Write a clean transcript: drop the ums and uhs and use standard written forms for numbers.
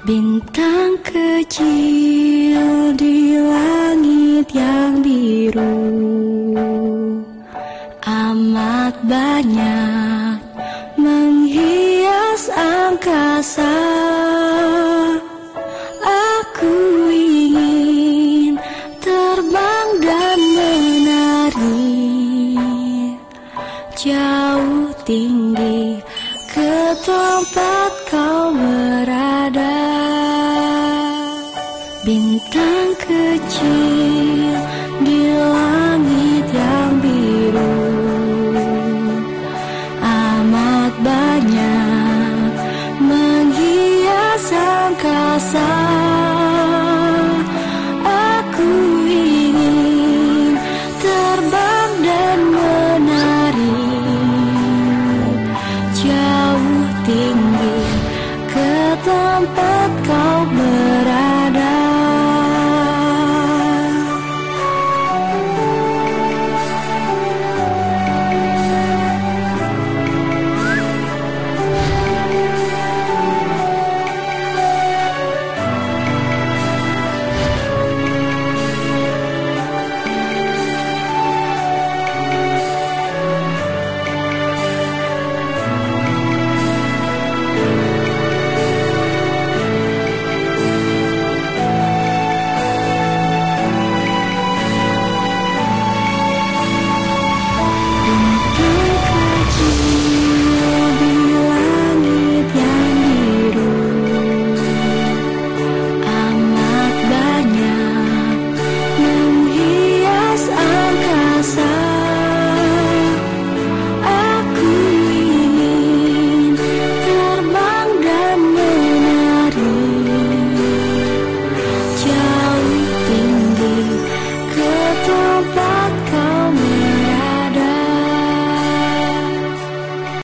Bintang kecil di langit yang biru, amat banyak menghias angkasa. Aku ingin terbang dan menari jauh tinggi ke tempat kau berada. Bintang kecil di langit yang biru, amat banyak menghias angkasa. Aku ingin terbang dan menari jauh tinggi ke tempat kau berada.